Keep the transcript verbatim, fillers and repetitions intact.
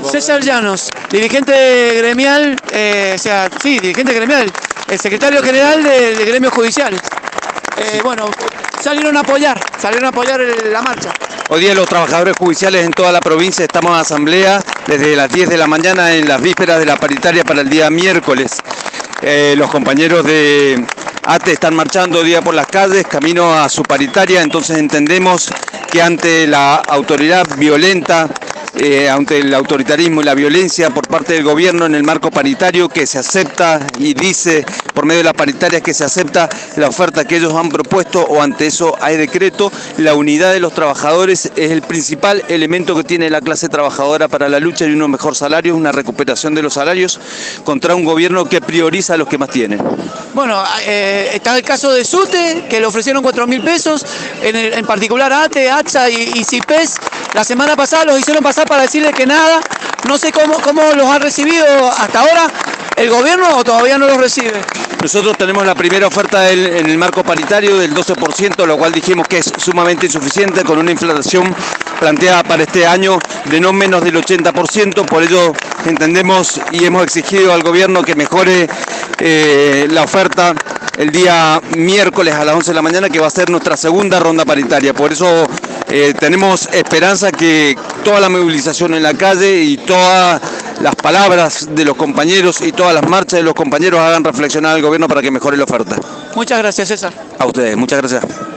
César Llanos, dirigente gremial, eh, o sea, sí, dirigente gremial, el secretario general del de gremio judicial. Eh, bueno, salieron a apoyar, salieron a apoyar la marcha. Hoy día los trabajadores judiciales en toda la provincia estamos en asamblea desde las diez de la mañana en las vísperas de la paritaria para el día miércoles. Eh, los compañeros de A T E están marchando hoy día por las calles, camino a su paritaria, entonces entendemos que ante la autoridad violenta, eh, ante el autoritarismo y la violencia por parte del gobierno en el marco paritario que se acepta y dice por medio de la paritaria que se acepta la oferta que ellos han propuesto o ante eso hay decreto, la unidad de los trabajadores es el principal elemento que tiene la clase trabajadora para la lucha y unos mejores salarios, una recuperación de los salarios contra un gobierno que prioriza a los que más tienen. Bueno, eh, está el caso de SUTE, que le ofrecieron cuatro mil pesos, en, el, en particular A T E, A T S A y, y CIPES. La semana pasada los hicieron pasar para decirles que nada. No sé cómo, cómo los ha recibido hasta ahora el gobierno o todavía no los recibe. Nosotros tenemos la primera oferta del, en el marco paritario del doce por ciento, lo cual dijimos que es sumamente insuficiente, con una inflación planteada para este año de no menos del ochenta por ciento, por ello entendemos y hemos exigido al gobierno que mejore eh, la oferta el día miércoles a las once de la mañana, que va a ser nuestra segunda ronda paritaria. Por eso eh, tenemos esperanza que toda la movilización en la calle y todas las palabras de los compañeros y todas las marchas de los compañeros hagan reflexionar al gobierno para que mejore la oferta. Muchas gracias, César. A ustedes, muchas gracias.